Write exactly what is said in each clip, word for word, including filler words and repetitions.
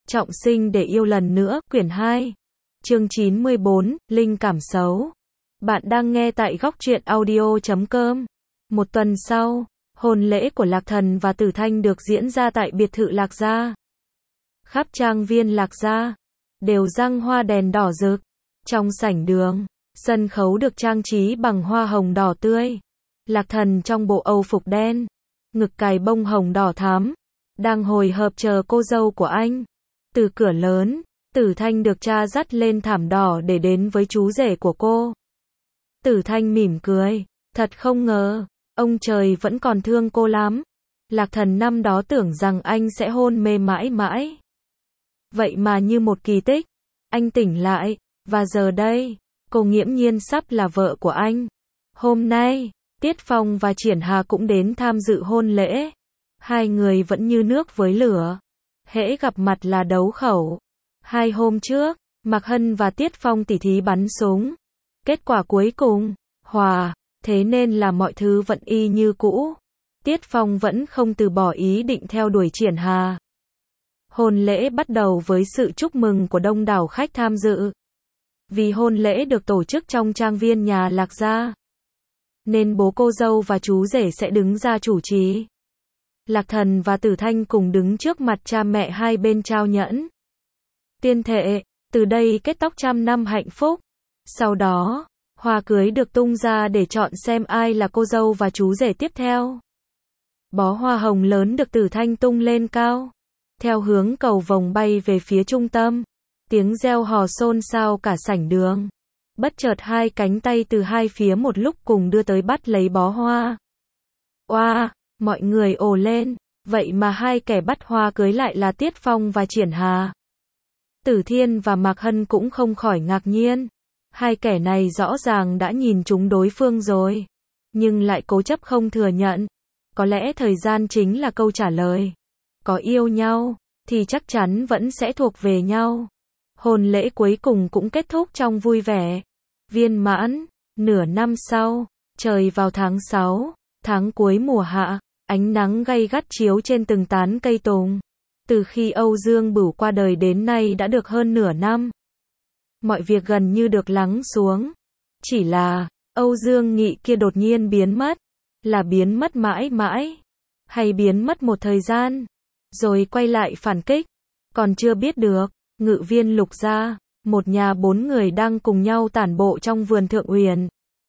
Trọng sinh để yêu lần nữa, quyển hai. Chương chín mươi bốn, Linh cảm xấu. Bạn đang nghe tại góc truyện audio chấm com. Một tuần sau, hôn lễ của Lạc Thần và Tử Thanh được diễn ra tại biệt thự Lạc Gia. Khắp trang viên Lạc Gia đều răng hoa đèn đỏ rực. Trong sảnh đường, sân khấu được trang trí bằng hoa hồng đỏ tươi. Lạc Thần trong bộ âu phục đen, ngực cài bông hồng đỏ thắm, đang hồi hộp chờ cô dâu của anh. Từ cửa lớn, Tử Thanh được cha dắt lên thảm đỏ để đến với chú rể của cô. Tử Thanh mỉm cười, thật không ngờ, ông trời vẫn còn thương cô lắm. Lạc Thần năm đó tưởng rằng anh sẽ hôn mê mãi mãi. Vậy mà như một kỳ tích, anh tỉnh lại, và giờ đây, cô nghiễm nhiên sắp là vợ của anh. Hôm nay, Tiết Phong và Triển Hà cũng đến tham dự hôn lễ. Hai người vẫn như nước với lửa. Hễ gặp mặt là đấu khẩu. Hai hôm trước, Mạc Hân và Tiết Phong tỉ thí bắn súng. Kết quả cuối cùng, hòa, thế nên là mọi thứ vẫn y như cũ. Tiết Phong vẫn không từ bỏ ý định theo đuổi Triển Hà. Hôn lễ bắt đầu với sự chúc mừng của đông đảo khách tham dự. Vì hôn lễ được tổ chức trong trang viên nhà Lạc Gia, nên bố cô dâu và chú rể sẽ đứng ra chủ trì. Lạc Thần và Tử Thanh cùng đứng trước mặt cha mẹ hai bên trao nhẫn. Tuyên thệ, từ đây kết tóc trăm năm hạnh phúc. Sau đó, hoa cưới được tung ra để chọn xem ai là cô dâu và chú rể tiếp theo. Bó hoa hồng lớn được Tử Thanh tung lên cao, theo hướng cầu vồng bay về phía trung tâm. Tiếng reo hò xôn xao cả sảnh đường. Bất chợt hai cánh tay từ hai phía một lúc cùng đưa tới bắt lấy bó hoa. Oa, wow, mọi người ồ lên, vậy mà hai kẻ bắt hoa cưới lại là Tiết Phong và Triển Hà. Tử Thiên và Mạc Hân cũng không khỏi ngạc nhiên. Hai kẻ này rõ ràng đã nhìn trúng đối phương rồi, nhưng lại cố chấp không thừa nhận. Có lẽ thời gian chính là câu trả lời. Có yêu nhau, thì chắc chắn vẫn sẽ thuộc về nhau. Hôn lễ cuối cùng cũng kết thúc trong vui vẻ, viên mãn. Nửa năm sau, trời vào tháng sáu, tháng cuối mùa hạ, ánh nắng gay gắt chiếu trên từng tán cây tùng. Từ khi Âu Dương Bửu qua đời đến nay đã được hơn nửa năm. Mọi việc gần như được lắng xuống. Chỉ là, Âu Dương Nghị kia đột nhiên biến mất. Là biến mất mãi mãi, hay biến mất một thời gian, rồi quay lại phản kích, còn chưa biết được. Ngự viên Lục Gia, một nhà bốn người đang cùng nhau tản bộ trong vườn Thượng Uyển.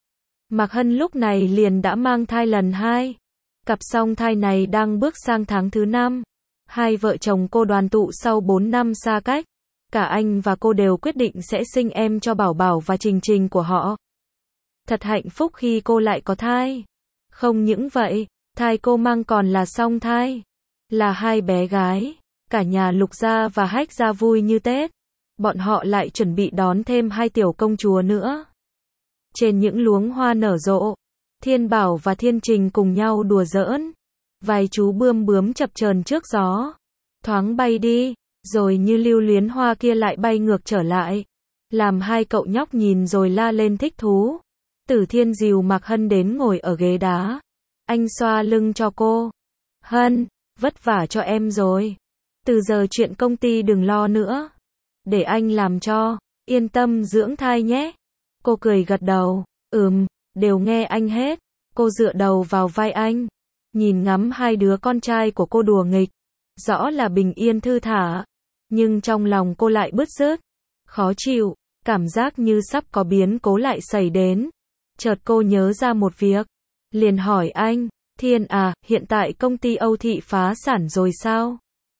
Mạc Hân lúc này liền đã mang thai lần hai. Cặp song thai này đang bước sang tháng thứ năm. Hai vợ chồng cô đoàn tụ sau bốn năm xa cách. Cả anh và cô đều quyết định sẽ sinh em cho Bảo Bảo và Trình Trình của họ. Thật hạnh phúc khi cô lại có thai. Không những vậy, thai cô mang còn là song thai. Là hai bé gái. Cả nhà Lục Gia và Hách Gia vui như Tết. Bọn họ lại chuẩn bị đón thêm hai tiểu công chúa nữa. Trên những luống hoa nở rộ, Thiên Bảo và Thiên Trình cùng nhau đùa giỡn. Vài chú bươm bướm chập chờn trước gió, thoáng bay đi, rồi như lưu luyến hoa kia lại bay ngược trở lại. Làm hai cậu nhóc nhìn rồi la lên thích thú. Tử Thiên dìu Mạc Hân đến ngồi ở ghế đá. Anh xoa lưng cho cô. Hân, vất vả cho em rồi. Từ giờ chuyện công ty đừng lo nữa. Để anh làm cho, yên tâm dưỡng thai nhé. Cô cười gật đầu, ừm, đều nghe anh hết. Cô dựa đầu vào vai anh, nhìn ngắm hai đứa con trai của cô đùa nghịch. Rõ là bình yên thư thả, nhưng trong lòng cô lại bứt rứt, khó chịu, cảm giác như sắp có biến cố lại xảy đến. Chợt cô nhớ ra một việc, liền hỏi anh, Thiên à, hiện tại công ty Âu Thị phá sản rồi sao?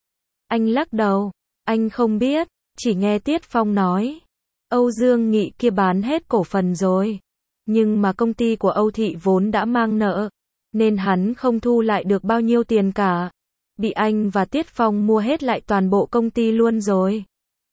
Anh lắc đầu, anh không biết, chỉ nghe Tiết Phong nói. Âu Dương Nghị kia bán hết cổ phần rồi. Nhưng mà công ty của Âu Thị vốn đã mang nợ, nên hắn không thu lại được bao nhiêu tiền cả. Bị anh và Tiết Phong mua hết lại toàn bộ công ty luôn rồi.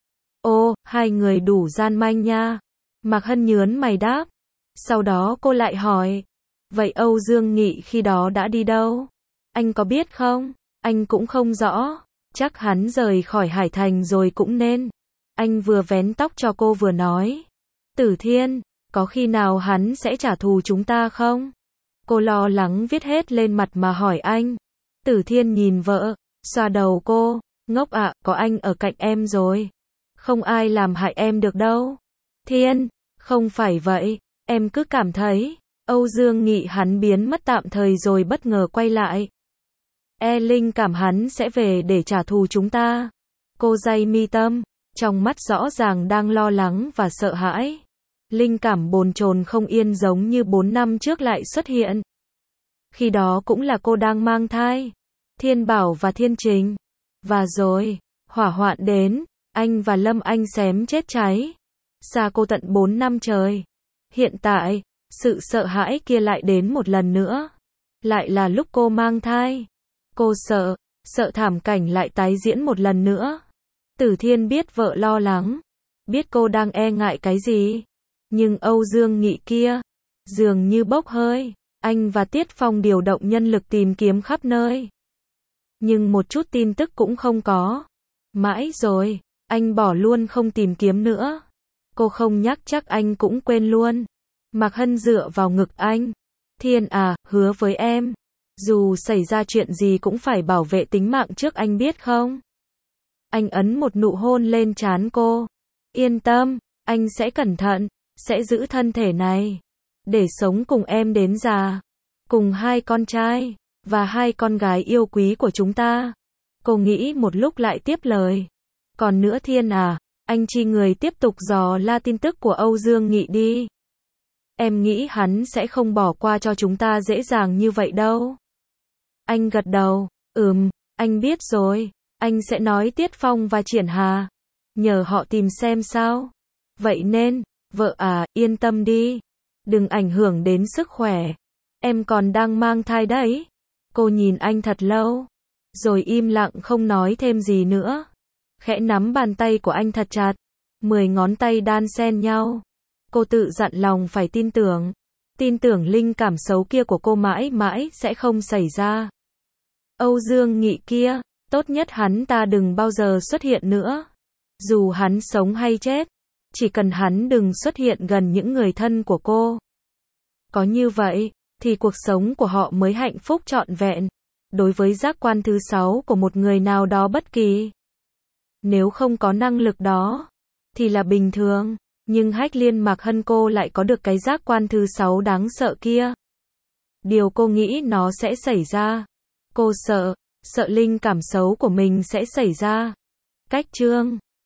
Ô, hai người đủ gian manh nha. Mạc Hân nhớn mày đáp. Sau đó cô lại hỏi, vậy Âu Dương Nghị khi đó đã đi đâu? Anh có biết không? Anh cũng không rõ. Chắc hắn rời khỏi Hải Thành rồi cũng nên. Anh vừa vén tóc cho cô vừa nói. Tử Thiên, có khi nào hắn sẽ trả thù chúng ta không? Cô lo lắng viết hết lên mặt mà hỏi anh. Tử Thiên nhìn vợ, xoa đầu cô. Ngốc ạ, có anh ở cạnh em rồi. Không ai làm hại em được đâu. Thiên, không phải vậy, em cứ cảm thấy. Âu Dương Nghị hắn biến mất tạm thời rồi bất ngờ quay lại. E linh cảm hắn sẽ về để trả thù chúng ta. Cô day mi tâm, trong mắt rõ ràng đang lo lắng và sợ hãi. Linh cảm bồn chồn không yên giống như bốn năm trước lại xuất hiện. Khi đó cũng là cô đang mang thai. Thiên Bảo và Thiên Trình. Và rồi, hỏa hoạn đến, anh và Lâm Anh xém chết cháy. Xa cô tận bốn năm trời. Hiện tại, sự sợ hãi kia lại đến một lần nữa. Lại là lúc cô mang thai. Cô sợ, sợ thảm cảnh lại tái diễn một lần nữa. Tử Thiên biết vợ lo lắng, biết cô đang e ngại cái gì. Nhưng Âu Dương Nghị kia, dường như bốc hơi. Anh và Tiết Phong điều động nhân lực tìm kiếm khắp nơi. Nhưng một chút tin tức cũng không có. Mãi rồi, anh bỏ luôn không tìm kiếm nữa. Cô không nhắc chắc anh cũng quên luôn. Mạc Hân dựa vào ngực anh. Thiên à, hứa với em. Dù xảy ra chuyện gì cũng phải bảo vệ tính mạng trước anh biết không? Anh ấn một nụ hôn lên trán cô. Yên tâm, anh sẽ cẩn thận, sẽ giữ thân thể này. Để sống cùng em đến già. Cùng hai con trai, và hai con gái yêu quý của chúng ta. Cô nghĩ một lúc lại tiếp lời. Còn nữa Thiên à, anh chi người tiếp tục dò la tin tức của Âu Dương Nghị đi. Em nghĩ hắn sẽ không bỏ qua cho chúng ta dễ dàng như vậy đâu. Anh gật đầu, ừm, anh biết rồi, anh sẽ nói Tiết Phong và Triển Hà. Nhờ họ tìm xem sao. Vậy nên, vợ à, yên tâm đi. Đừng ảnh hưởng đến sức khỏe. Em còn đang mang thai đấy. Cô nhìn anh thật lâu. Rồi im lặng không nói thêm gì nữa. Khẽ nắm bàn tay của anh thật chặt. Mười ngón tay đan xen nhau. Cô tự dặn lòng phải tin tưởng. Tin tưởng linh cảm xấu kia của cô mãi mãi sẽ không xảy ra. Âu Dương Nghị kia, tốt nhất hắn ta đừng bao giờ xuất hiện nữa. Dù hắn sống hay chết, chỉ cần hắn đừng xuất hiện gần những người thân của cô. Có như vậy, thì cuộc sống của họ mới hạnh phúc trọn vẹn. Đối với giác quan thứ sáu của một người nào đó bất kỳ. Nếu không có năng lực đó, thì là bình thường. Nhưng Hách Liên Mạc Hân cô lại có được cái giác quan thứ sáu đáng sợ kia. Điều cô nghĩ nó sẽ xảy ra. Cô sợ, sợ linh cảm xấu của mình sẽ xảy ra. Cách chương